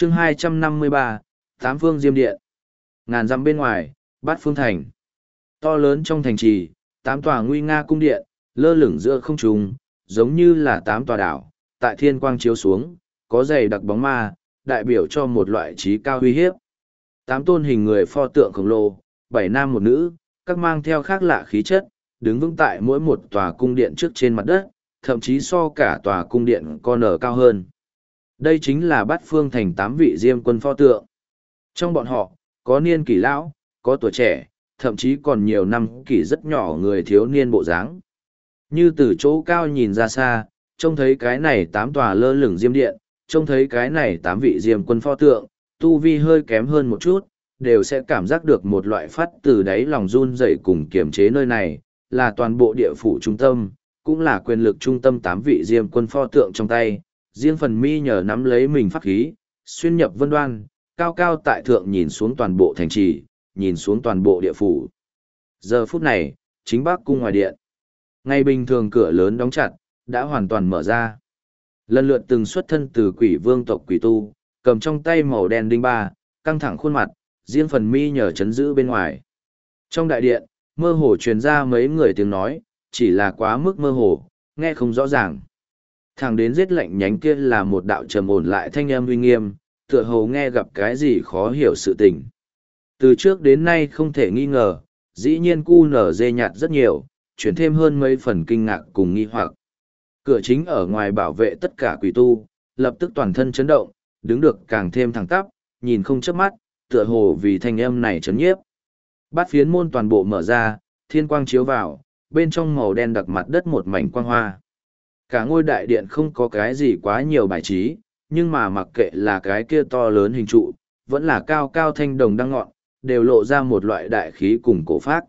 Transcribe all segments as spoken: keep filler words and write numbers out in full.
chương hai trăm năm mươi ba, Tám Phương Diêm Điện. Ngàn dặm bên ngoài, Bát Phương Thành. To lớn trong thành trì, tám tòa nguy nga cung điện, lơ lửng giữa không trung, giống như là tám tòa đảo, tại thiên quang chiếu xuống, có dày đặc bóng ma, đại biểu cho một loại trí cao uy hiếp. Tám tôn hình người pho tượng khổng lồ, bảy nam một nữ, các mang theo khác lạ khí chất, đứng vững tại mỗi một tòa cung điện trước trên mặt đất, thậm chí so cả tòa cung điện còn ở cao hơn. Đây chính là Bát Phương Thành tám vị Diêm Quân pho tượng. Trong bọn họ, có niên kỷ lão, có tuổi trẻ, thậm chí còn nhiều năm kỷ rất nhỏ người thiếu niên bộ dáng. Như từ chỗ cao nhìn ra xa, trông thấy cái này tám tòa lơ lửng diêm điện, trông thấy cái này tám vị Diêm Quân pho tượng, tu vi hơi kém hơn một chút, đều sẽ cảm giác được một loại phát từ đáy lòng run rẩy cùng kiềm chế nơi này, là toàn bộ địa phủ trung tâm, cũng là quyền lực trung tâm tám vị Diêm Quân pho tượng trong tay, riêng phần mi nhờ nắm lấy mình pháp khí, xuyên nhập vân đoan, cao cao tại thượng nhìn xuống toàn bộ thành trì, nhìn xuống toàn bộ địa phủ. Giờ phút này, chính Bắc cung ngoài điện. Ngày bình thường cửa lớn đóng chặt, đã hoàn toàn mở ra. Lần lượt từng xuất thân từ quỷ vương tộc quỷ tu, cầm trong tay màu đen đinh ba, căng thẳng khuôn mặt, riêng phần mi nhờ chấn giữ bên ngoài. Trong đại điện, mơ hồ truyền ra mấy người tiếng nói, chỉ là quá mức mơ hồ, nghe không rõ ràng. Thẳng đến giết lệnh nhánh kia là một đạo trầm ổn lại thanh âm uy nghiêm, tựa hồ nghe gặp cái gì khó hiểu sự tình. Từ trước đến nay không thể nghi ngờ, dĩ nhiên cu nở dê nhạt rất nhiều, chuyển thêm hơn mấy phần kinh ngạc cùng nghi hoặc. Cửa chính ở ngoài bảo vệ tất cả quỷ tu, lập tức toàn thân chấn động, đứng được càng thêm thẳng tắp, nhìn không chớp mắt, tựa hồ vì thanh âm này chấn nhiếp. Bát phiến môn toàn bộ mở ra, thiên quang chiếu vào, bên trong màu đen đặc mặt đất một mảnh quang hoa. Cả ngôi đại điện không có cái gì quá nhiều bài trí, nhưng mà mặc kệ là cái kia to lớn hình trụ, vẫn là cao cao thanh đồng đăng ngọn, đều lộ ra một loại đại khí cùng cổ phác.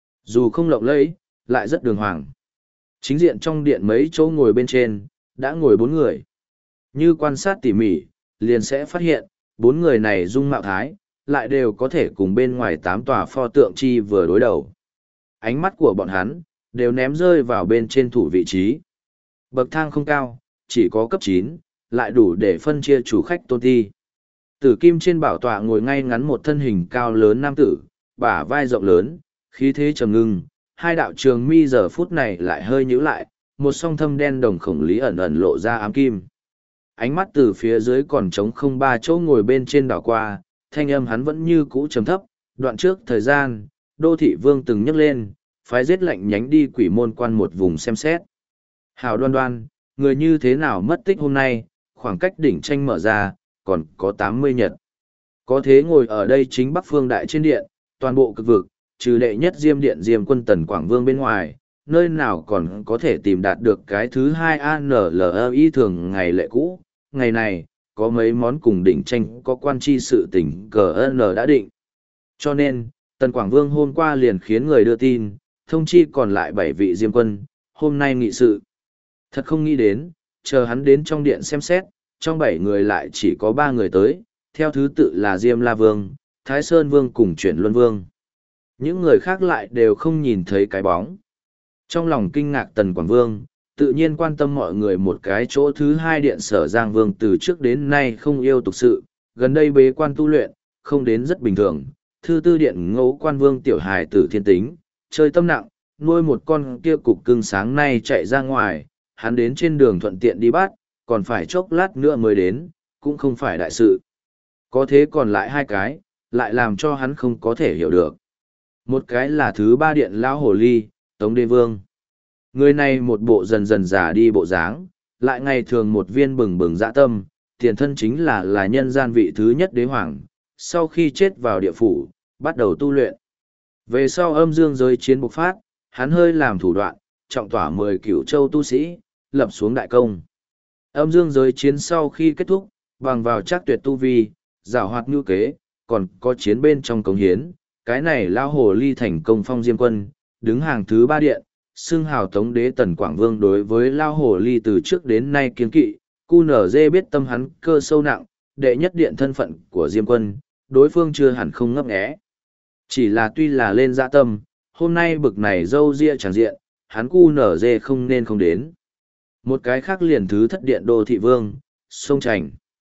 Dù không lộng lẫy, lại rất đường hoàng. Chính diện trong điện mấy chỗ ngồi bên trên, đã ngồi bốn người. Như quan sát tỉ mỉ, liền sẽ phát hiện, bốn người này dung mạo thái, lại đều có thể cùng bên ngoài tám tòa pho tượng chi vừa đối đầu. Ánh mắt của bọn hắn, đều ném rơi vào bên trên thủ vị trí. Bậc thang không cao, chỉ có cấp chín, lại đủ để phân chia chủ khách tôn ti. Tử kim trên bảo tọa ngồi ngay ngắn một thân hình cao lớn nam tử, bả vai rộng lớn, khí thế trầm ngưng, hai đạo trường mi giờ phút này lại hơi nhíu lại, một song thâm đen đồng khổng lý ẩn ẩn lộ ra ám kim. Ánh mắt từ phía dưới còn trống không ba chỗ ngồi bên trên đảo qua, thanh âm hắn vẫn như cũ trầm thấp, đoạn trước thời gian, đô thị vương từng nhắc lên, phái giết lệnh nhánh đi quỷ môn quan một vùng xem xét. Hào đoan đoan, người như thế nào mất tích hôm nay, khoảng cách đỉnh tranh mở ra, còn có tám mươi nhật. Có thế ngồi ở đây chính Bắc Phương Đại trên điện, toàn bộ cực vực, trừ đệ nhất Diêm Điện Diêm Quân Tần Quảng Vương bên ngoài, nơi nào còn có thể tìm đạt được cái thứ hai a en lờ i thường ngày lệ cũ. Ngày này, có mấy món cùng đỉnh tranh có quan chi sự tình cờ N đã định. Cho nên, Tần Quảng Vương hôm qua liền khiến người đưa tin, thông chi còn lại bảy vị Diêm Quân, hôm nay nghị sự. Thật không nghĩ đến, chờ hắn đến trong điện xem xét, trong bảy người lại chỉ có ba người tới, theo thứ tự là Diêm La Vương, Thái Sơn Vương cùng Chuyển Luân Vương. Những người khác lại đều không nhìn thấy cái bóng. Trong lòng kinh ngạc Tần Quảng Vương, tự nhiên quan tâm mọi người một cái chỗ thứ hai điện Sở Giang Vương từ trước đến nay không yêu tục sự, gần đây bế quan tu luyện, không đến rất bình thường. Thứ tư điện Ngũ Quan Vương tiểu hài tử thiên tính, chơi tâm nặng, nuôi một con kia cục cưng sáng nay chạy ra ngoài, hắn đến trên đường thuận tiện đi bắt, còn phải chốc lát nữa mới đến, cũng không phải đại sự. Có thế còn lại hai cái, lại làm cho hắn không có thể hiểu được. Một cái là thứ ba điện lão hồ ly, Tống Đế Vương. Người này một bộ dần dần già đi bộ dáng, lại ngày thường một viên bừng bừng dạ tâm, tiền thân chính là là nhân gian vị thứ nhất đế hoàng, sau khi chết vào địa phủ, bắt đầu tu luyện. Về sau âm dương giới chiến bộc phát, hắn hơi làm thủ đoạn, trọng tỏa mười cửu châu tu sĩ, lập xuống đại công. Âm dương giới chiến sau khi kết thúc, bằng vào chắc tuyệt tu vi, giảo hoạt ngưu kế, còn có chiến bên trong cống hiến, cái này lao hồ ly thành công phong diêm quân, đứng hàng thứ ba điện, xưng hào Tống Đế Tần Quảng Vương đối với lao hồ ly từ trước đến nay kiên kỵ, cu nở dê biết tâm hắn cơ sâu nặng, đệ nhất điện thân phận của diêm quân, đối phương chưa hẳn không ngấp nghé. Chỉ là tuy là lên dạ tâm, hôm nay bực này dâu ria chẳng diện, hắn cu nở dê không nên không đến. Một cái khác liền thứ thất điện đô thị vương, sông Trành.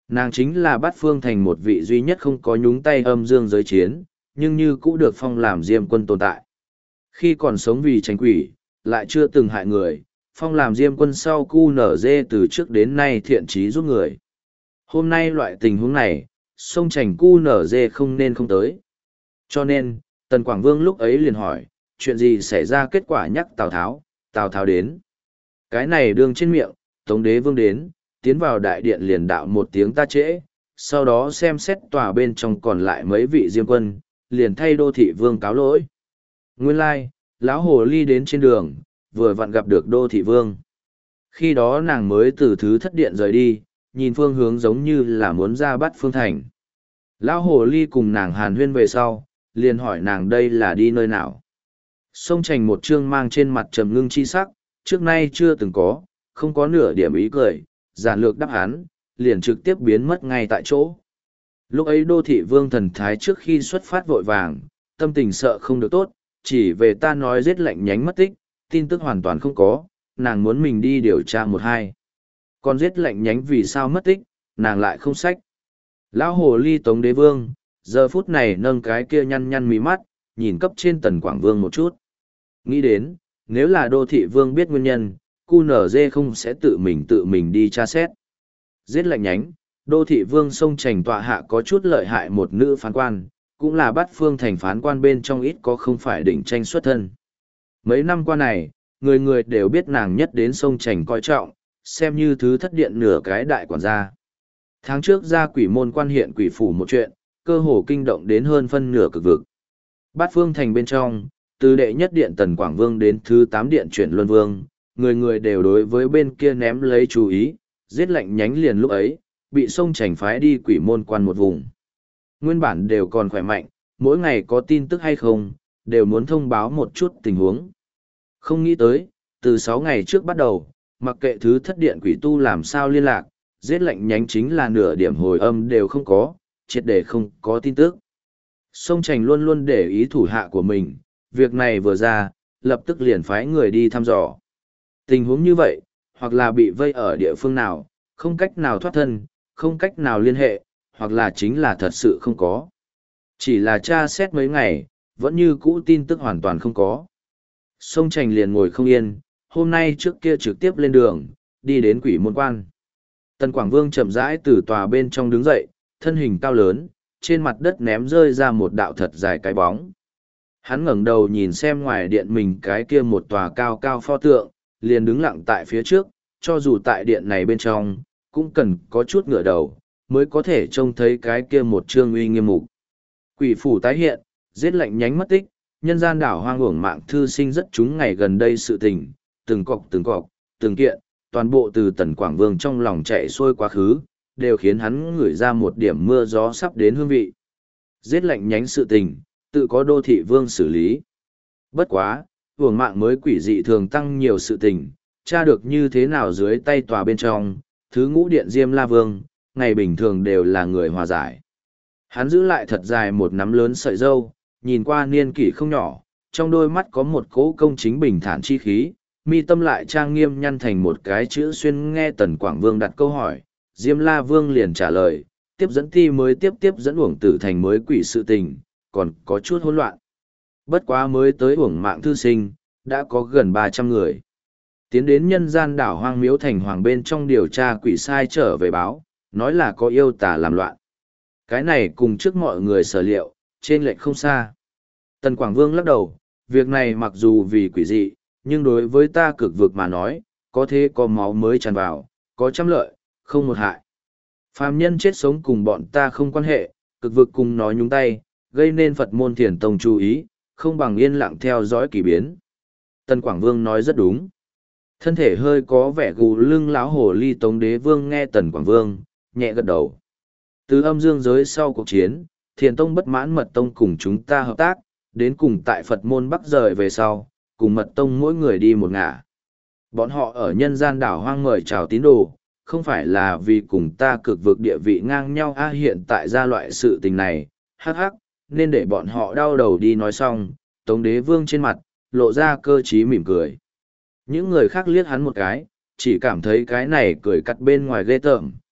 Nàng chính là Bát Phương Thành một vị duy nhất không có nhúng tay âm dương giới chiến, nhưng như cũ được phong làm diêm quân tồn tại. Khi còn sống vì tránh quỷ, lại chưa từng hại người, phong làm diêm quân sau cu nở dê từ trước đến nay thiện trí giúp người. Hôm nay loại tình huống này, sông Trành cu nở dê không nên không tới. Cho nên, Tần Quảng Vương lúc ấy liền hỏi, chuyện gì xảy ra kết quả nhắc Tào Tháo, Tào Tháo đến. Cái này đương trên miệng, Tống Đế Vương đến, tiến vào đại điện liền đạo một tiếng ta trễ, sau đó xem xét tòa bên trong còn lại mấy vị diêm quân, liền thay đô thị vương cáo lỗi. Nguyên lai, lão hồ ly đến trên đường, vừa vặn gặp được đô thị vương. Khi đó nàng mới từ thứ thất điện rời đi, nhìn phương hướng giống như là muốn ra Bát Phương Thành. Lão hồ ly cùng nàng hàn huyên về sau, liền hỏi nàng đây là đi nơi nào. Sông Trành một trương mang trên mặt trầm ngưng chi sắc, trước nay chưa từng có, không có nửa điểm ý cười, giản lược đáp án, liền trực tiếp biến mất ngay tại chỗ. Lúc ấy đô thị vương thần thái trước khi xuất phát vội vàng, tâm tình sợ không được tốt, chỉ về ta nói giết lệnh nhánh mất tích, tin tức hoàn toàn không có, nàng muốn mình đi điều tra một hai. Còn giết lệnh nhánh vì sao mất tích, nàng lại không sách. Lão hồ ly Tống Đế Vương, giờ phút này nâng cái kia nhăn nhăn mí mắt, nhìn cấp trên Tần Quảng Vương một chút. Nghĩ đến, nếu là đô thị vương biết nguyên nhân, cu nở dê không sẽ tự mình tự mình đi tra xét. Giết lệnh nhánh, đô thị vương sông Trành tọa hạ có chút lợi hại một nữ phán quan, cũng là Bát Phương Thành phán quan bên trong ít có không phải đỉnh tranh xuất thân. Mấy năm qua này, người người đều biết nàng nhất đến sông Trành coi trọng, xem như thứ thất điện nửa cái đại quản gia. Tháng trước ra quỷ môn quan hiện quỷ phủ một chuyện, cơ hồ kinh động đến hơn phân nửa cực vực. Bát Phương Thành bên trong, từ đệ nhất điện Tần Quảng Vương đến thứ tám điện chuyển Luân Vương, người người đều đối với bên kia ném lấy chú ý, giết lệnh nhánh liền lúc ấy, bị sông Trành phái đi quỷ môn quan một vùng. Nguyên bản đều còn khỏe mạnh, mỗi ngày có tin tức hay không, đều muốn thông báo một chút tình huống. Không nghĩ tới, từ sáu ngày trước bắt đầu, mặc kệ thứ thất điện quỷ tu làm sao liên lạc, giết lệnh nhánh chính là nửa điểm hồi âm đều không có, triệt để không có tin tức. Sông Trành luôn luôn để ý thủ hạ của mình, việc này vừa ra, lập tức liền phái người đi thăm dò. Tình huống như vậy, hoặc là bị vây ở địa phương nào, không cách nào thoát thân, không cách nào liên hệ, hoặc là chính là thật sự không có. Chỉ là tra xét mấy ngày, vẫn như cũ tin tức hoàn toàn không có. Sông Trành liền ngồi không yên, hôm nay trước kia trực tiếp lên đường, đi đến quỷ môn quan. Tần Quảng Vương chậm rãi từ tòa bên trong đứng dậy, thân hình cao lớn, trên mặt đất ném rơi ra một đạo thật dài cái bóng. Hắn ngẩng đầu nhìn xem ngoài điện mình cái kia một tòa cao cao pho tượng, liền đứng lặng tại phía trước, cho dù tại điện này bên trong, cũng cần có chút ngửa đầu, mới có thể trông thấy cái kia một trương uy nghiêm mục. Quỷ phủ tái hiện, giết lệnh nhánh mất tích, nhân gian đảo hoang uổng mạng thư sinh rất chúng ngày gần đây sự tình, từng cọc từng cọc, từng kiện, toàn bộ từ Tần Quảng Vương trong lòng chạy xuôi quá khứ, đều khiến hắn ngửi ra một điểm mưa gió sắp đến hương vị. Giết lệnh nhánh sự tình, tự có đô thị vương xử lý. Bất quá, uổng mạng mới quỷ dị thường tăng nhiều sự tình, tra được như thế nào dưới tay tòa bên trong, thứ ngũ điện Diêm La Vương, ngày bình thường đều là người hòa giải. Hắn giữ lại thật dài một nắm lớn sợi dâu, nhìn qua niên kỷ không nhỏ, trong đôi mắt có một cỗ công chính bình thản chi khí, mi tâm lại trang nghiêm nhăn thành một cái chữ xuyên. Nghe Tần Quảng Vương đặt câu hỏi, Diêm La Vương liền trả lời, tiếp dẫn ti mới tiếp tiếp dẫn uổng tử thành mới quỷ sự tình, còn có chút hỗn loạn. Bất quá mới tới uổng mạng thư sinh, đã có gần ba trăm người. Tiến đến nhân gian đảo hoang miếu thành hoàng bên trong điều tra quỷ sai trở về báo, nói là có yêu tà làm loạn. Cái này cùng trước mọi người sở liệu, trên lệch không xa. Tần Quảng Vương lắc đầu, việc này mặc dù vì quỷ dị, nhưng đối với ta cực vực mà nói, có thế có máu mới tràn vào, có trăm lợi, không một hại. Phàm nhân chết sống cùng bọn ta không quan hệ, cực vực cùng nói nhúng tay, gây nên Phật môn thiền tông chú ý, không bằng yên lặng theo dõi kỳ biến. Tần Quảng Vương nói rất đúng. Thân thể hơi có vẻ gù lưng lão hồ ly Tống Đế Vương nghe Tần Quảng Vương, nhẹ gật đầu. Từ âm dương giới sau cuộc chiến, thiền tông bất mãn mật tông cùng chúng ta hợp tác, đến cùng tại Phật môn Bắc rời về sau, cùng mật tông mỗi người đi một ngả. Bọn họ ở nhân gian đảo hoang mời chào tín đồ, không phải là vì cùng ta cực vực địa vị ngang nhau a hiện tại ra loại sự tình này, hắc hắc, nên để bọn họ đau đầu đi. Nói xong, Tống Đế Vương trên mặt, lộ ra cơ trí mỉm cười. Những người khác liếc hắn một cái, chỉ cảm thấy cái này cười cắt bên ngoài ghê tởm,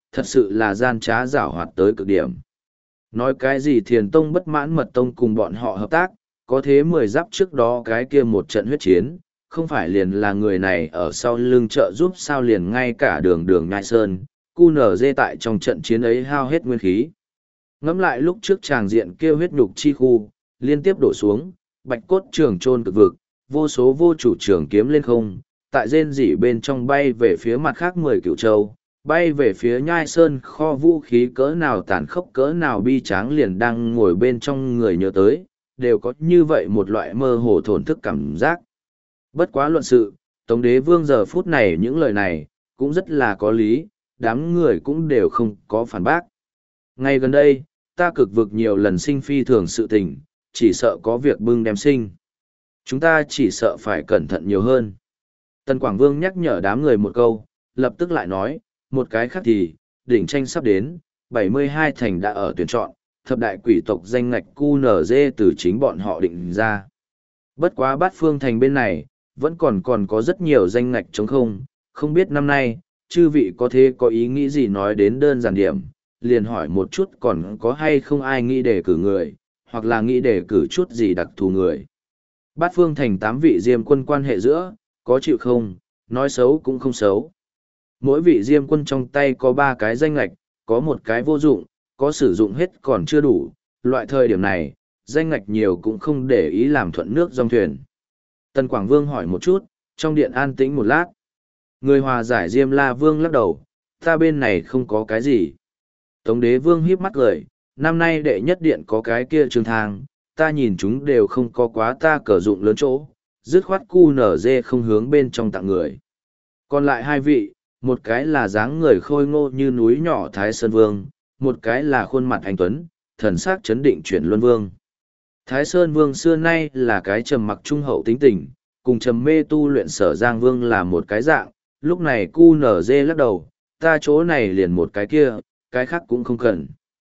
thật sự là gian trá giảo hoạt tới cực điểm. Nói cái gì thiền tông bất mãn mật tông cùng bọn họ hợp tác, có thế mười giáp trước đó cái kia một trận huyết chiến, không phải liền là người này ở sau lưng trợ giúp sao liền ngay cả đường đường nhai sơn, cu nở dê tại trong trận chiến ấy hao hết nguyên khí. Ngẫm lại lúc trước tràng diện kia huyết nhục chi khu, liên tiếp đổ xuống, bạch cốt trường trôn cực vực, vô số vô chủ trường kiếm lên không, tại rên rỉ bên trong bay về phía mặt khác mười cựu châu, bay về phía nhai sơn kho vũ khí cỡ nào tàn khốc cỡ nào bi tráng liền đang ngồi bên trong người nhớ tới, đều có như vậy một loại mơ hồ thổn thức cảm giác. Bất quá luận sự, Tống Đế Vương giờ phút này những lời này, cũng rất là có lý, đám người cũng đều không có phản bác. Ngay gần đây, ta cực vực nhiều lần sinh phi thường sự tình, chỉ sợ có việc bưng đem sinh. Chúng ta chỉ sợ phải cẩn thận nhiều hơn. Tần Quảng Vương nhắc nhở đám người một câu, lập tức lại nói, một cái khác thì, đỉnh tranh sắp đến, bảy mươi hai thành đã ở tuyển chọn, thập đại quỷ tộc danh ngạch cu nở dê từ chính bọn họ định ra. Bất quá bát phương thành bên này, vẫn còn còn có rất nhiều danh ngạch trống không, không biết năm nay, chư vị có thế có ý nghĩ gì nói đến đơn giản điểm, liền hỏi một chút còn có hay không ai nghĩ đề cử người, hoặc là nghĩ đề cử chút gì đặc thù người. Bát phương thành tám vị diêm quân quan hệ giữa, có chịu không, nói xấu cũng không xấu. Mỗi vị diêm quân trong tay có ba cái danh lạch, có một cái vô dụng, có sử dụng hết còn chưa đủ, loại thời điểm này, danh ngạch nhiều cũng không để ý làm thuận nước dòng thuyền. Tần Quảng Vương hỏi một chút, trong điện an tĩnh một lát. Người hòa giải Diêm La Vương lắc đầu, ta bên này không có cái gì. Tống Đế Vương híp mắt cười, năm nay đệ nhất điện có cái kia trường thang, ta nhìn chúng đều không có quá ta cờ dụng lớn chỗ, dứt khoát cu nở dê không hướng bên trong tặng người. Còn lại hai vị, một cái là dáng người khôi ngô như núi nhỏ Thái Sơn Vương, một cái là khuôn mặt anh tuấn, thần sắc chấn định chuyển luân vương. Thái Sơn Vương xưa nay là cái trầm mặc trung hậu tính tình, cùng trầm mê tu luyện Sở Giang Vương là một cái dạng, lúc này cu nở dê lắc đầu, ta chỗ này liền một cái kia, cái khác cũng không cần.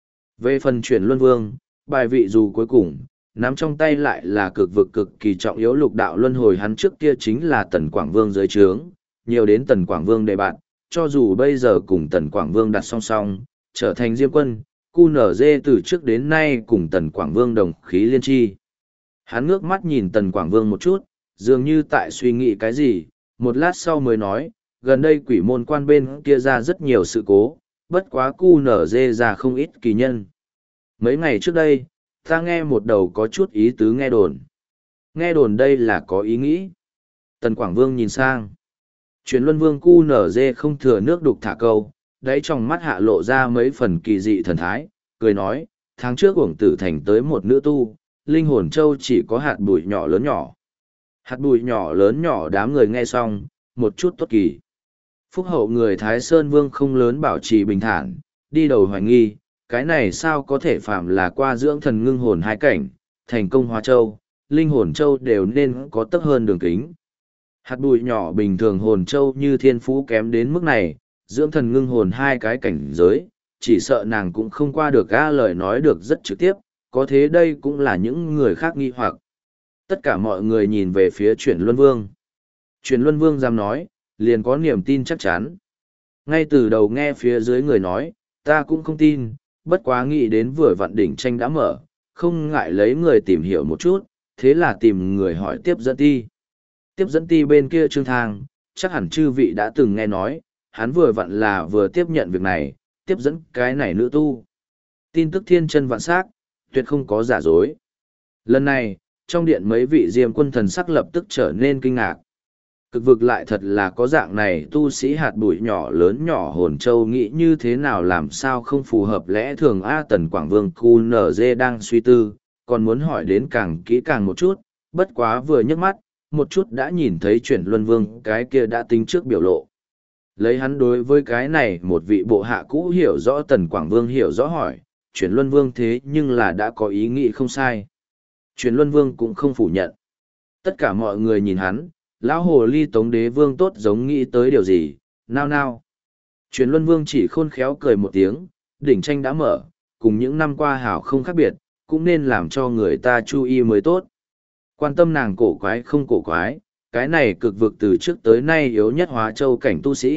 Về phần chuyển luân vương, bài vị dù cuối cùng, nắm trong tay lại là cực vực cực kỳ trọng yếu lục đạo luân hồi hắn trước kia chính là Tần Quảng Vương dưới trướng, nhiều đến Tần Quảng Vương đề bạn, cho dù bây giờ cùng Tần Quảng Vương đặt song song, trở thành diêm quân, cu nở dê từ trước đến nay cùng Tần Quảng Vương đồng khí liên chi. Hắn ngước mắt nhìn Tần Quảng Vương một chút, dường như tại suy nghĩ cái gì, một lát sau mới nói, gần đây quỷ môn quan bên kia ra rất nhiều sự cố, bất quá cu nở dê ra không ít kỳ nhân. Mấy ngày trước đây, ta nghe một đầu có chút ý tứ nghe đồn. Nghe đồn đây là có ý nghĩ. Tần Quảng Vương nhìn sang. Truyền luân vương cu nở dê không thừa nước đục thả câu, đáy trong mắt hạ lộ ra mấy phần kỳ dị thần thái, cười nói, tháng trước uổng tử thành tới một nữ tu, linh hồn châu chỉ có hạt bụi nhỏ lớn nhỏ. Hạt bụi nhỏ lớn nhỏ đám người nghe xong, một chút tốt kỳ. Phúc hậu người Thái Sơn Vương không lớn bảo trì bình thản, đi đầu hoài nghi, cái này sao có thể phạm là qua dưỡng thần ngưng hồn hai cảnh, thành công hóa châu, linh hồn châu đều nên có tấc hơn đường kính. Hạt bụi nhỏ bình thường hồn châu như thiên phú kém đến mức này, dưỡng thần ngưng hồn hai cái cảnh giới, chỉ sợ nàng cũng không qua được ga lời nói được rất trực tiếp, có thế đây cũng là những người khác nghi hoặc. Tất cả mọi người nhìn về phía chuyển luân vương. Chuyển luân vương dám nói, liền có niềm tin chắc chắn. Ngay từ đầu nghe phía dưới người nói, ta cũng không tin, bất quá nghĩ đến vừa vặn đỉnh tranh đã mở, không ngại lấy người tìm hiểu một chút, thế là tìm người hỏi tiếp dẫn ti. Tiếp dẫn ti bên kia Trương Thang, chắc hẳn chư vị đã từng nghe nói, hắn vừa vặn là vừa tiếp nhận việc này, tiếp dẫn cái này nữ tu. Tin tức thiên chân vạn sắc, tuyệt không có giả dối. Lần này, trong điện mấy vị diêm quân thần sắc lập tức trở nên kinh ngạc. Cực vực lại thật là có dạng này tu sĩ hạt bụi nhỏ lớn nhỏ hồn châu nghĩ như thế nào làm sao không phù hợp lẽ thường A Tần Quảng Vương cu nở dê đang suy tư, còn muốn hỏi đến càng kỹ càng một chút, bất quá vừa nhấc mắt, một chút đã nhìn thấy chuyển luân vương cái kia đã tính trước biểu lộ. Lấy hắn đối với cái này một vị bộ hạ cũ hiểu rõ Tần Quảng Vương hiểu rõ hỏi, chuyển luân vương thế nhưng là đã có ý nghĩ không sai. Chuyển luân vương cũng không phủ nhận. Tất cả mọi người nhìn hắn, lão hồ ly Tống Đế Vương tốt giống nghĩ tới điều gì, nao nao. Chuyển luân vương chỉ khôn khéo cười một tiếng, đỉnh tranh đã mở, cùng những năm qua hảo không khác biệt, cũng nên làm cho người ta chú ý mới tốt. Quan tâm nàng cổ quái không cổ quái, cái này cực vực từ trước tới nay yếu nhất hóa châu cảnh tu sĩ,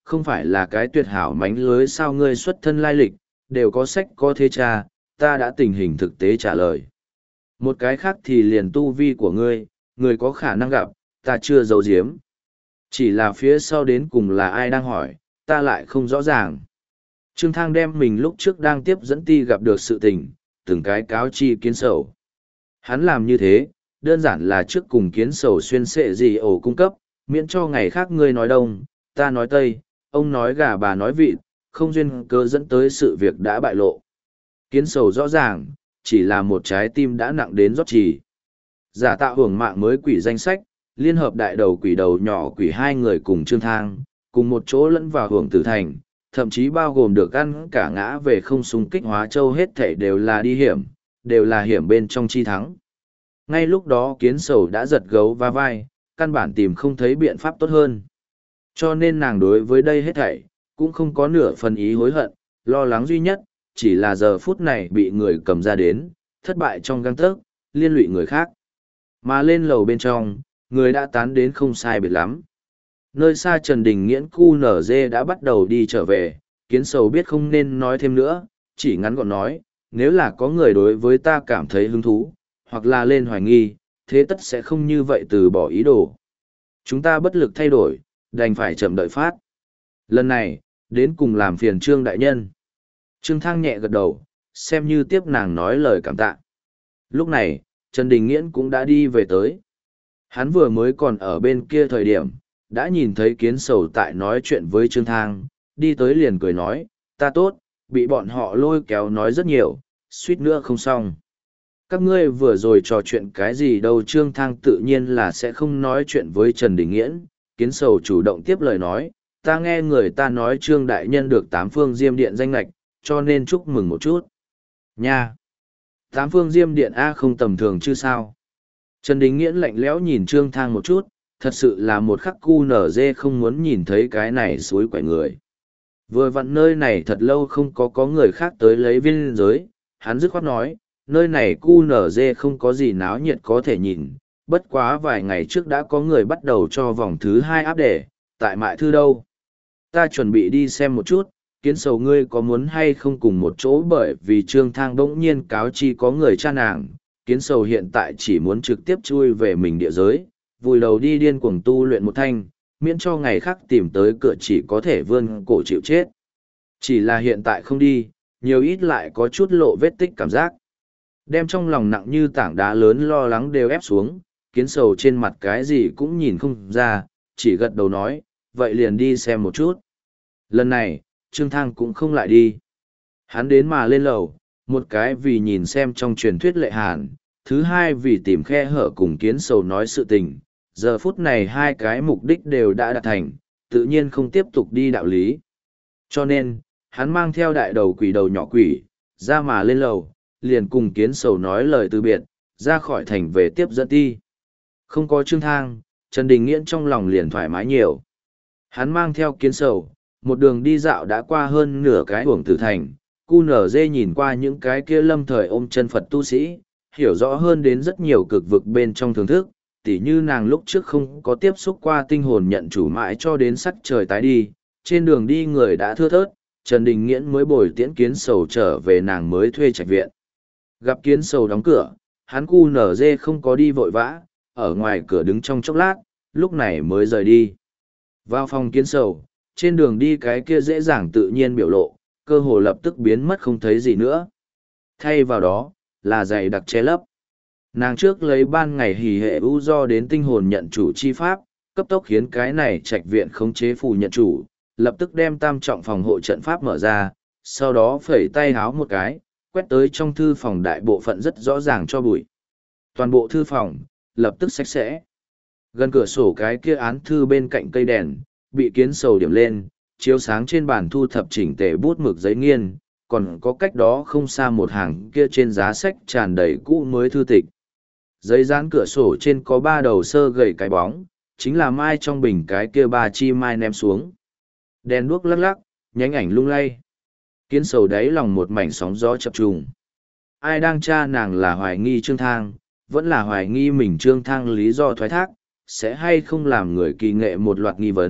không phải là cái tuyệt hảo mánh lưới sao ngươi xuất thân lai lịch, đều có sách có thế cha, ta đã tình hình thực tế trả lời. Một cái khác thì liền tu vi của ngươi, người có khả năng gặp, ta chưa giấu giếm. Chỉ là phía sau đến cùng là ai đang hỏi, ta lại không rõ ràng. Trương Thang đem mình lúc trước đang tiếp dẫn ti gặp được sự tình, từng cái cáo chi Kiến Sầu. Hắn làm như thế, đơn giản là trước cùng Kiến Sầu xuyên xệ gì ổ cung cấp, miễn cho ngày khác ngươi nói đông, ta nói tây, ông nói gà bà nói vịt, không duyên cớ dẫn tới sự việc đã bại lộ. Kiến Sầu rõ ràng, chỉ là một trái tim đã nặng đến rót trì. Giả tạo hưởng mạng mới quỷ danh sách, liên hợp đại đầu quỷ đầu nhỏ quỷ hai người cùng Trương Thang, cùng một chỗ lẫn vào hưởng tử thành, thậm chí bao gồm được ăn cả ngã về không xung kích hóa châu hết thảy đều là đi hiểm, đều là hiểm bên trong chi thắng. Ngay lúc đó Kiến Sầu đã giật gấu va vai, căn bản tìm không thấy biện pháp tốt hơn. Cho nên nàng đối với đây hết thảy, cũng không có nửa phần ý hối hận, lo lắng duy nhất, chỉ là giờ phút này bị người cầm ra đến, thất bại trong găng tớc, liên lụy người khác. Mà lên lầu bên trong, người đã tán đến không sai biệt lắm. Nơi xa Trần Đình Nghiễn cu nở dê đã bắt đầu đi trở về, Kiến Sầu biết không nên nói thêm nữa, chỉ ngắn gọn nói, nếu là có người đối với ta cảm thấy hứng thú, hoặc là lên hoài nghi, thế tất sẽ không như vậy từ bỏ ý đồ. Chúng ta bất lực thay đổi, đành phải chậm đợi phát. Lần này, đến cùng làm phiền Trương đại nhân. Trương Thang nhẹ gật đầu, xem như tiếp nàng nói lời cảm tạ. Lúc này, Trần Đình Nghiễn cũng đã đi về tới. Hắn vừa mới còn ở bên kia thời điểm, đã nhìn thấy Kiến Sầu tại nói chuyện với Trương Thang, đi tới liền cười nói, ta tốt, bị bọn họ lôi kéo nói rất nhiều, suýt nữa không xong. Các ngươi vừa rồi trò chuyện cái gì đâu, Trương Thang tự nhiên là sẽ không nói chuyện với Trần Đình Nghiễn. Kiến Sầu chủ động tiếp lời nói, ta nghe người ta nói Trương đại nhân được tám phương diêm điện danh lệch, cho nên chúc mừng một chút. Nha! Tám phương diêm điện A không tầm thường chứ sao? Trần Đình Nghiễn lạnh lẽo nhìn Trương Thang một chút, thật sự là một khắc cu nở dê không muốn nhìn thấy cái này suối quậy người. Vừa vặn nơi này thật lâu không có có người khác tới lấy viên giới, hắn dứt khoát nói, nơi này cu nở dê không có gì náo nhiệt có thể nhìn, bất quá vài ngày trước đã có người bắt đầu cho vòng thứ hai áp đề, tại mại thư đâu. Ta chuẩn bị đi xem một chút, Kiến Sầu ngươi có muốn hay không cùng một chỗ, bởi vì Trương Thang bỗng nhiên cáo chi có người cha nàng, Kiến Sầu hiện tại chỉ muốn trực tiếp chui về mình địa giới, vùi đầu đi điên cuồng tu luyện một thanh, miễn cho ngày khác tìm tới cửa chỉ có thể vươn cổ chịu chết. Chỉ là hiện tại không đi, nhiều ít lại có chút lộ vết tích cảm giác. Đem trong lòng nặng như tảng đá lớn lo lắng đều ép xuống, Kiến Sầu trên mặt cái gì cũng nhìn không ra, chỉ gật đầu nói, vậy liền đi xem một chút. Lần này, Trương Thang cũng không lại đi. Hắn đến mà lên lầu, một cái vì nhìn xem trong truyền thuyết lệ hàn, thứ hai vì tìm khe hở cùng Kiến Sầu nói sự tình. Giờ phút này hai cái mục đích đều đã đạt thành, tự nhiên không tiếp tục đi đạo lý. Cho nên, hắn mang theo đại đầu quỷ đầu nhỏ quỷ, ra mà lên lầu, liền cùng Kiến Sầu nói lời từ biệt, ra khỏi thành về tiếp dẫn ti. Không có Trương Thang, Trần Đình Nghiễn trong lòng liền thoải mái nhiều. Hắn mang theo Kiến Sầu, một đường đi dạo đã qua hơn nửa cái uổng tử thành, cu nở dê nhìn qua những cái kia lâm thời ôm chân Phật tu sĩ, hiểu rõ hơn đến rất nhiều cực vực bên trong thưởng thức, tỉ như nàng lúc trước không có tiếp xúc qua tinh hồn nhận chủ mãi cho đến sắc trời tái đi, trên đường đi người đã thưa thớt, Trần Đình Nghiễn mới bồi tiễn Kiến Sầu trở về nàng mới thuê trạch viện. Gặp Kiến Sầu đóng cửa, hắn cu nở dê không có đi vội vã, ở ngoài cửa đứng trong chốc lát, lúc này mới rời đi. Vào phòng Kiến Sầu, trên đường đi cái kia dễ dàng tự nhiên biểu lộ, cơ hồ lập tức biến mất không thấy gì nữa. Thay vào đó, là dày đặc che lấp. Nàng trước lấy ban ngày hỉ hệ ưu do đến tinh hồn nhận chủ chi pháp, cấp tốc khiến cái này trạch viện khống chế phù nhận chủ, lập tức đem tam trọng phòng hộ trận pháp mở ra, sau đó phẩy tay háo một cái, quét tới trong thư phòng đại bộ phận rất rõ ràng cho bụi. Toàn bộ thư phòng, lập tức sạch sẽ. Gần cửa sổ cái kia án thư bên cạnh cây đèn, bị Kiến Sầu điểm lên, chiếu sáng trên bàn thu thập chỉnh tề bút mực giấy nghiên, còn có cách đó không xa một hàng kia trên giá sách tràn đầy cũ mới thư tịch. Giấy dán cửa sổ trên có ba đầu sơ gầy cái bóng, chính là mai trong bình cái kia ba chi mai ném xuống. Đèn đuốc lắc lắc, nhánh ảnh lung lay. Kiến Sầu đáy lòng một mảnh sóng gió chập trùng. Ai đang tra nàng là hoài nghi Trương Thang, vẫn là hoài nghi mình Trương Thang lý do thoái thác, sẽ hay không làm người kỳ nghệ một loạt nghi vấn,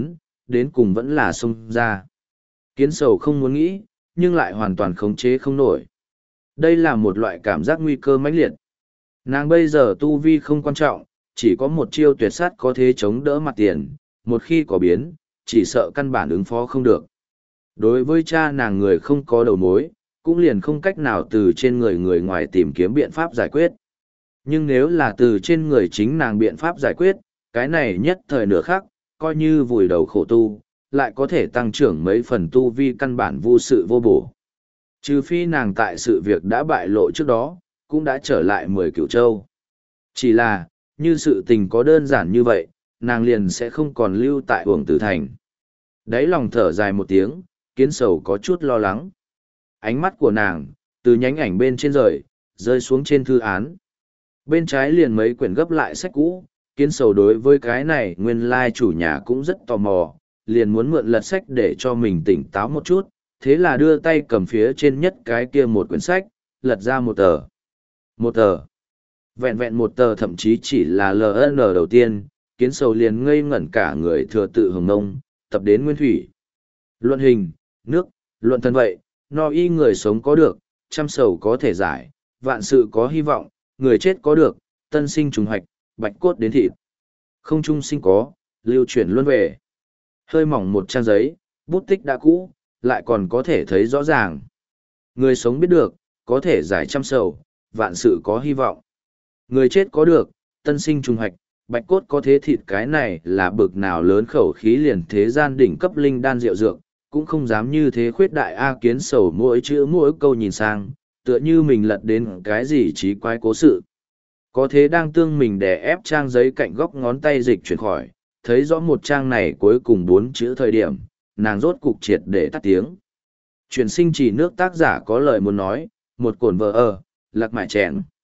đến cùng vẫn là xông ra. Kiến sầu không muốn nghĩ, nhưng lại hoàn toàn khống chế không nổi. Đây là một loại cảm giác nguy cơ mãnh liệt. Nàng bây giờ tu vi không quan trọng, chỉ có một chiêu tuyệt sát có thể chống đỡ mặt tiền, một khi có biến, chỉ sợ căn bản ứng phó không được. Đối với cha nàng người không có đầu mối, cũng liền không cách nào từ trên người người ngoài tìm kiếm biện pháp giải quyết. Nhưng nếu là từ trên người chính nàng biện pháp giải quyết, cái này nhất thời nửa khác, coi như vùi đầu khổ tu, lại có thể tăng trưởng mấy phần tu vi căn bản vô sự vô bổ. Trừ phi nàng tại sự việc đã bại lộ trước đó, cũng đã trở lại mười cửu châu. Chỉ là, như sự tình có đơn giản như vậy, nàng liền sẽ không còn lưu tại Uổng Tử Thành. Đáy lòng thở dài một tiếng, Kiến sầu có chút lo lắng. Ánh mắt của nàng, từ nhánh ảnh bên trên rời, rơi xuống trên thư án. Bên trái liền mấy quyển gấp lại sách cũ, Kiến sầu đối với cái này nguyên lai chủ nhà cũng rất tò mò, liền muốn mượn lật sách để cho mình tỉnh táo một chút, thế là đưa tay cầm phía trên nhất cái kia một quyển sách, lật ra một tờ. Một tờ. Vẹn vẹn một tờ thậm chí chỉ là lờ en đầu tiên, Kiến sầu liền ngây ngẩn cả người thừa tự hồng nông, tập đến nguyên thủy. Luận hình, nước, luận thân vậy, no y người sống có được, trăm sầu có thể giải, vạn sự có hy vọng, người chết có được, tân sinh trùng hoạch, bạch cốt đến thịt. Không trung sinh có, lưu chuyển luân về. Hơi mỏng một trang giấy, bút tích đã cũ, lại còn có thể thấy rõ ràng. Người sống biết được, có thể giải trăm sầu, vạn sự có hy vọng. Người chết có được, tân sinh trùng hoạch, bạch cốt có thế thịt, cái này là bực nào lớn khẩu khí liền thế gian đỉnh cấp linh đan rượu dược, cũng không dám như thế khuyết đại A. Kiến sầu mỗi chữ mỗi câu nhìn sang, tựa như mình lật đến cái gì trí quái cố sự. Có thế đang tương mình đè ép trang giấy cạnh góc ngón tay dịch chuyển khỏi, thấy rõ một trang này cuối cùng bốn chữ thời điểm, nàng rốt cục triệt để tắt tiếng. Chuyển sinh chỉ nước tác giả có lời muốn nói, một cổn vợ ở, lạc mại chèn.